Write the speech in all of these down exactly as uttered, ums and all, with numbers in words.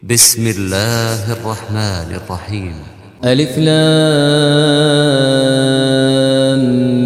بسم الله الرحمن الرحيم. ألف لام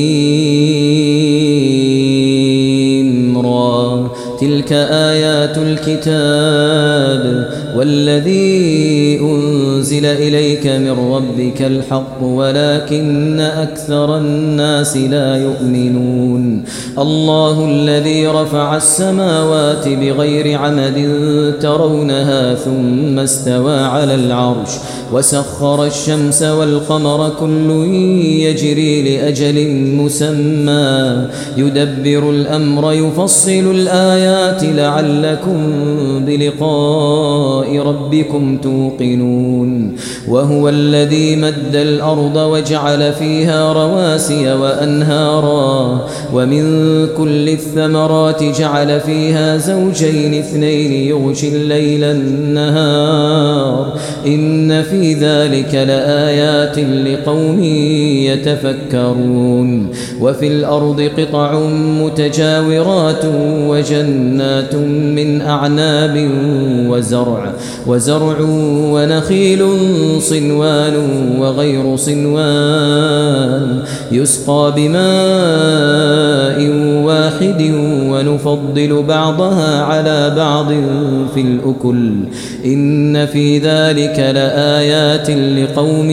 ميم را. تلك آيات الكتاب والذي أنزل إليك من ربك الحق ولكن أكثر الناس لا يؤمنون. الله الذي رفع السماوات بغير عمد ترونها ثم استوى على العرش وسخر الشمس والقمر كل يجري لأجل مسمى يدبر الأمر يفصل الآيات لعلكم بلقاء ربكم توقنون. وهو الذي مد الأرض وجعل فيها رواسي وأنهارا ومن كل الثمرات جعل فيها زوجين اثنين يغشي الليل النهار إن في ذلك لآيات لقوم يتفكرون. وفي الأرض قطع متجاورات وجنات من أعناب وزرع وزرع ونخيل صنوان وغير صنوان يسقى بماء واحد ونفضل بعضها على بعض في الأكل إن في ذلك لآيات لقوم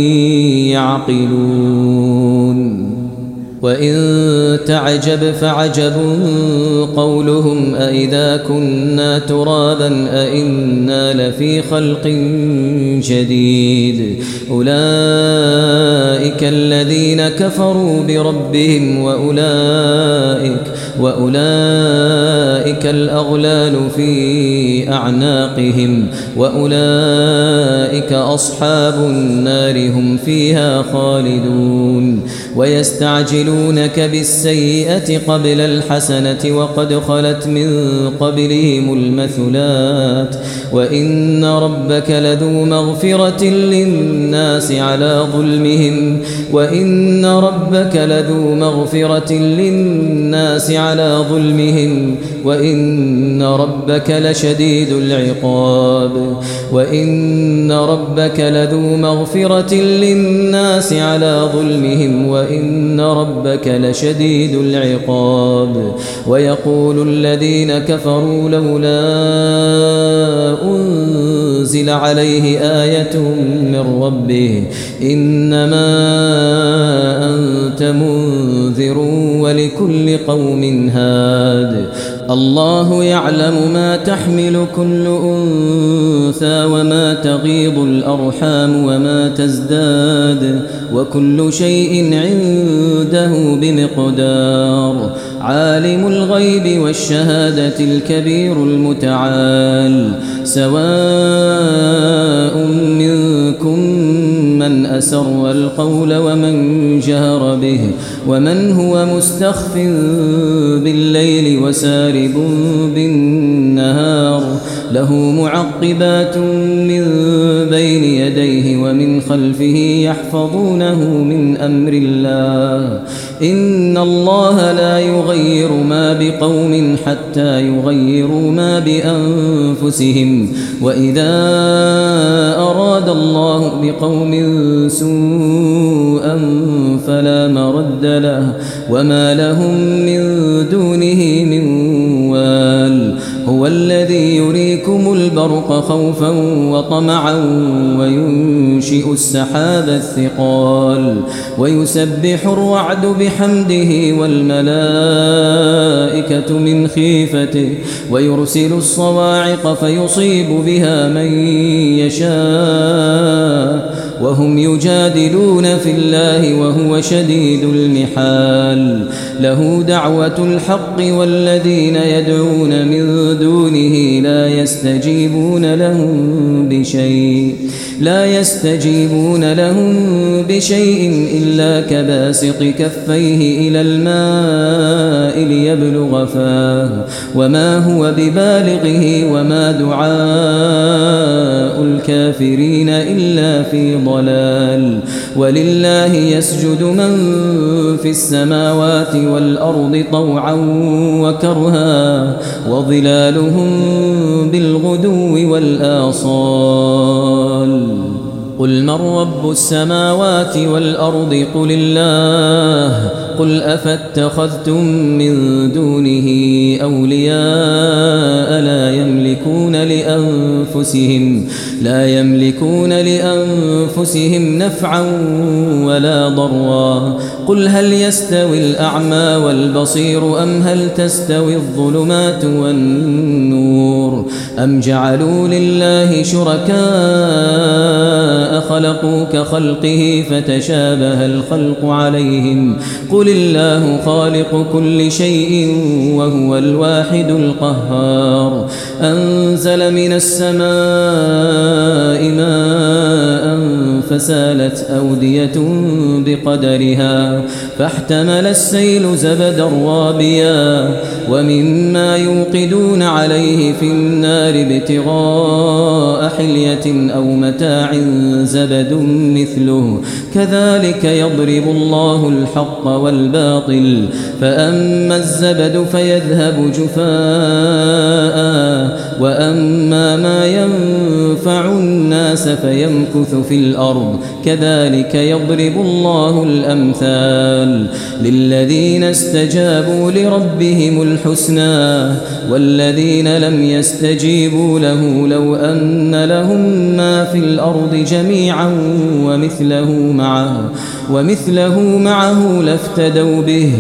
يعقلون. وإن تعجب فعجب قولهم أإذا كنا ترابا أإنا لفي خلق جديد أولئك الذين كفروا بربهم وأولئك وأولئك الأغلال في أعناقهم وأولئك أصحاب النار هم فيها خالدون. ويستعجلونك بالسيئة قبل الحسنة وقد خلت من قبلهم المثلات وإن ربك لذو مغفرة للناس على ظلمهم وإن ربك لذو مغفرة للناس على ظلمهم وإن ربك لشديد العقاب وإن ربك لذو مغفرة للناس على ظلمهم وإن ربك لشديد العقاب. ويقول الذين كفروا لولا أنزل عليه آية من ربه إنما أنت منذر ولكل قوم هاد. الله يعلم ما تحمل كل أنثى وما تغيض الأرحام وما تزداد وكل شيء عنده بمقدار. عالم الغيب والشهادة الكبير المتعال. سواء منكم من أسر القول ومن جهر به ومن هو مستخف بالليل وسارب بالنهار له معقبات من بين يديه ومن خلفه يحفظونه من أمر الله إن الله لا يغير ما بقوم حتى يغيروا ما بأنفسهم وإذا أراد الله بقوم سوءا فلا مرد له وما لهم من دونه من وال. هو الذي يريكم البرق خوفا وطمعا وينشئ السحاب الثقال ويسبح الرعد بحمده والملائكة من خيفته ويرسل الصواعق فيصيب بها من يشاء وهم يجادلون في الله وهو شديد المحال. له دعوة الحق والذين يدعون من دونه لا يستجيبون لهم بشيء لا يستجيبون لهم بشيء إلا كباسط كفيه إلى الماء ليبلغ فاه وما هو ببالغه وما دعاء الكافرين الكافرين إلا في ضلال. ولله يسجد من في السماوات والأرض طوعا وكرها وظلالهم بالغدو والآصال. قل من رب السماوات والأرض قل الله. قل أفاتخذتم من دونه أولياء لا يملكون لأنفسهم لا يملكون لأنفسهم نفعا ولا ضرا. قل هل يستوي الأعمى والبصير أم هل تستوي الظلمات والنور أم جعلوا لله شركاء خلقوا كخلقه فتشابه الخلق عليهم. قل الله خالق كل شيء وهو الواحد القهار. أنزل من السماء ماء فسالت أودية بقدرها فاحتمل السيل زبدا رابيا ومما يوقدون عليه في النار ابتغاء حلية أو متاع زبد مثله كذلك يضرب الله الحق والباطل. فأما الزبد فيذهب جفاء وأما ما ينفع الناس فيمكث في الأرض كذلك يضرب الله الأمثال. للذين استجابوا لربهم الحسنى والذين لم يستجيبوا له لو أن لهم ما في الأرض جميعا ومثله معه ومثله معه لافتدوا به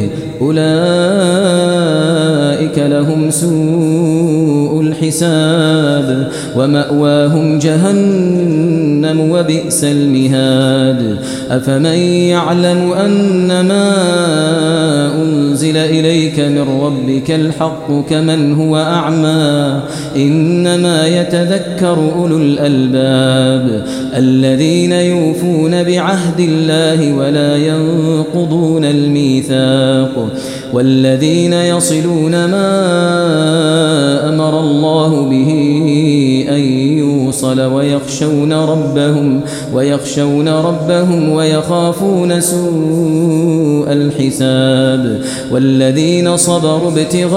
أولئك لهم سوء الحساب ومأواهم جهنم وبئس المهاد. أفمن يعلم أن ما أنزل إليك من ربك الحق كمن هو أعمى إنما يتذكر أولو الألباب الذين يوفون بعهد الله ولا ينقضون الميثاق والذين يصلون ما أمر الله به أن يوصل ويخشون ربهم ويخشون ربهم ويخافون سوء الحساب. والذين صبروا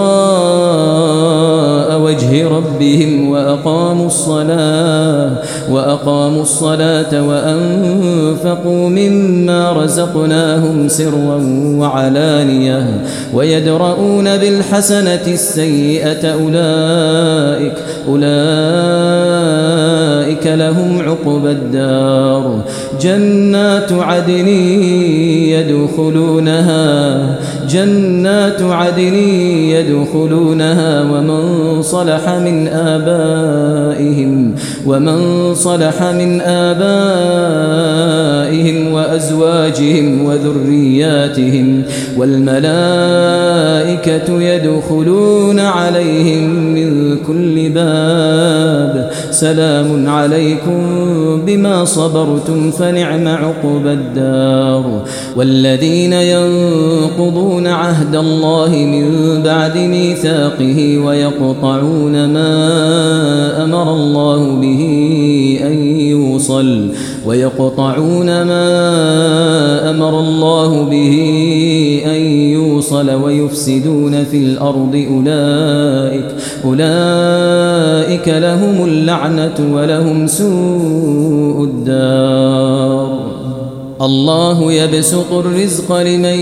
ابتغاء وجه ربهم وأقاموا الصلاة وأقاموا الصلاة وأنفقوا مما رزقناهم سرا وعلانية ويدرؤون بالحسنة السيئة أولئك أولئك لهم عقبى الدار جنات عدن يدخلونها جنات عدن يدخلونها ومن صلح من آبائهم ومن صلح من آبائهم وأزواجهم وذرياتهم والملائكة يدخلون عليهم من كل باب سلام عليكم بما صبرتم فنعم عقبى الدار. والذين ينقضون عهد الله من بعد ميثاقه ويقطعون ما أمر الله به أن يوصل ويقطعون ما أمر الله به أن يوصل ويفسدون في الأرض أولئك أولئك لهم اللعنة ولهم سوء الدار. الله يبسط الرزق لمن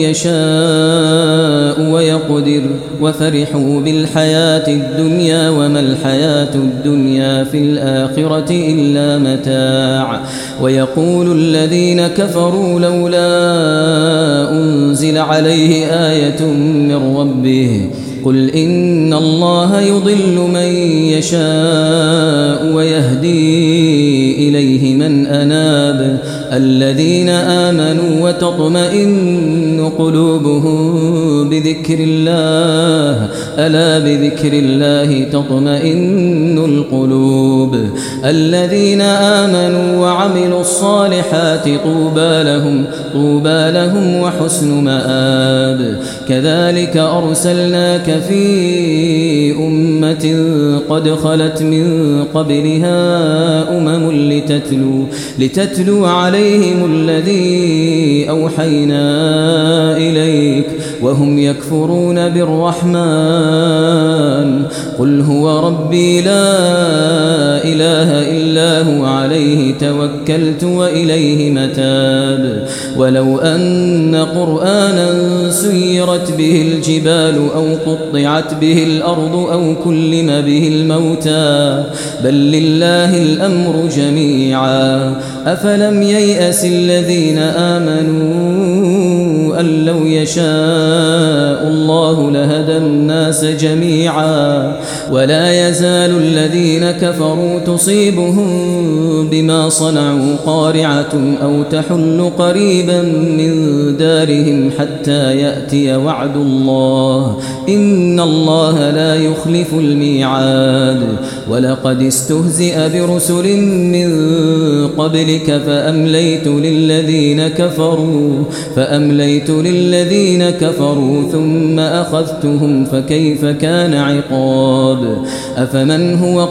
يشاء ويقدر وفرحوا بالحياة الدنيا وما الحياة الدنيا في الآخرة إلا متاع. ويقول الذين كفروا لولا أنزل عليه آية من ربه قل إن الله يضل من يشاء ويهدي إليه من أناب الذين آمنوا وتطمئن قلوبهم بذكر الله ألا بذكر الله تطمئن القلوب الذين آمنوا وعملوا الصالحات طوبى لهم طوبى لهم وحسن مآب كذلك أرسلناك في أمة قد خلت من قبلها أمم لتتلو لتتلو عليهم الذي أوحينا إليك وهم يكفرون بالرحمن قل هو ربي لا إله إلا هو عليه توكلت وإليه متاب ولو أن قرآنا سيرت به الجبال أو قطعت به الأرض أو كلم به الموتى بل لله الأمر جميعا أفلم ييأس الذين آمنوا أن لو يشاء الله لهدى الناس جميعا ولا يزال الذين كفروا تصيبهم بما صنعوا قارعة أو تحل قريبا من دارهم حتى يأتي وعد الله إن الله لا يخلف الميعاد ولقد استهزئ برسل من قبلك فأمليت للذين كفروا فأمليت للذين كفروا ثم أخذتهم فكيف كان عقاب أفمن هو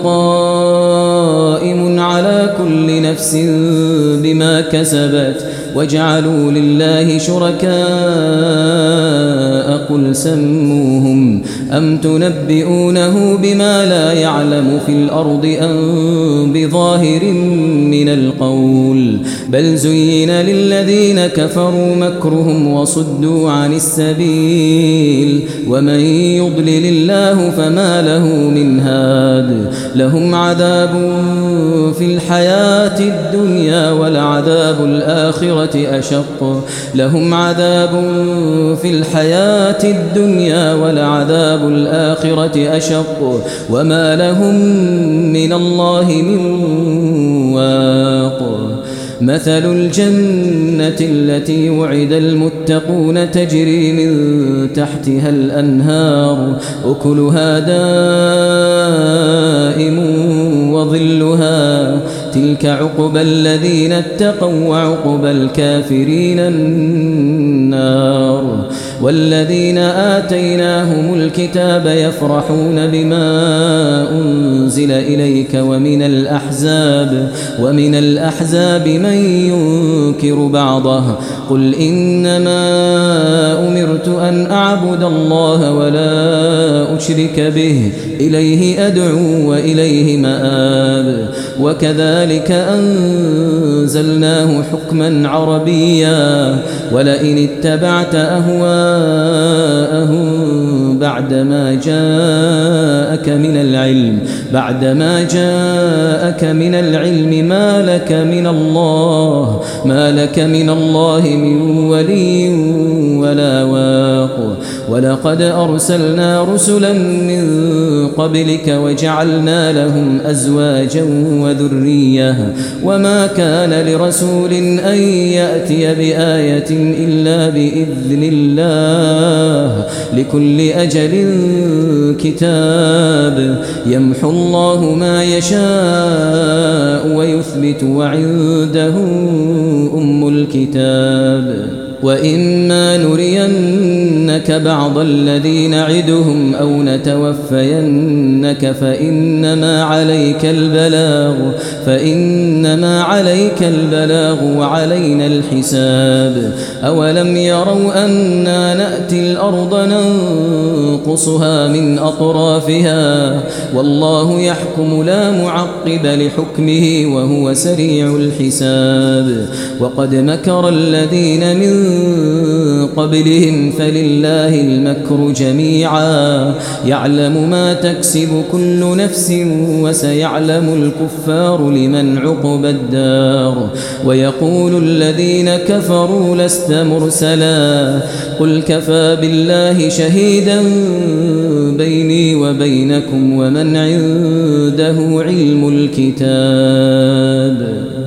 قائم على كل نفس بما كسبت وجعلوا لله شركاء قل سموهم أم تنبئونه بما لا يعلم في الأرض أم بظاهر من القول بل زين للذين كفروا مكرهم وصدوا عن السبيل ومن يضلل الله فما له من هاد لهم عذاب في الحياة الدنيا ولعذاب الآخرة أشق لهم عذاب في الحياة الدنيا ولعذاب الآخرة أشق وما لهم من الله من واق مثل الجنة التي وعد المتقون تجري من تحتها الأنهار أكلها دائم وظلها تلك عقبى الذين اتقوا وعقبى الكافرين النار والذين آتيناهم الكتاب يفرحون بما أنزل إليك ومن الأحزاب ومن الأحزاب من ينكر بعضه قل إنما أمرت أن أعبد الله ولا أشرك به إليه أدعو وإليه مآب وكذلك أنزلناه حكما عربيا ولئن اتبعت أهواءهم بعدما جاءك من العلم بعدما جاءك من العلم ما لك من الله ما لك من الله من ولي ولا واق ولقد أرسلنا رسلا من قبلك وجعلنا لهم أزواجا وذرية وما كان لرسول أن يأتي بآية إلا بإذن الله لكل أجل كتاب يمحو الله ما يشاء ويثبت وعنده أم الكتاب وإما نرينك بعض الذي نعدهم أو نتوفينك فإنما عليك البلاغ فإنما عليك البلاغ وعلينا الحساب أولم يروا أنا نأتي الأرض ننقصها من أطرافها والله يحكم لا معقب لحكمه وهو سريع الحساب وقد مكر الذين من قبلهم فلله المكر جميعا يعلم ما تكسب كل نفس وسيعلم الكفار لمن عقبى الدار ويقول الذين كفروا لست مرسلا قل كفى بالله شهيدا بيني وبينكم ومن عنده علم الكتاب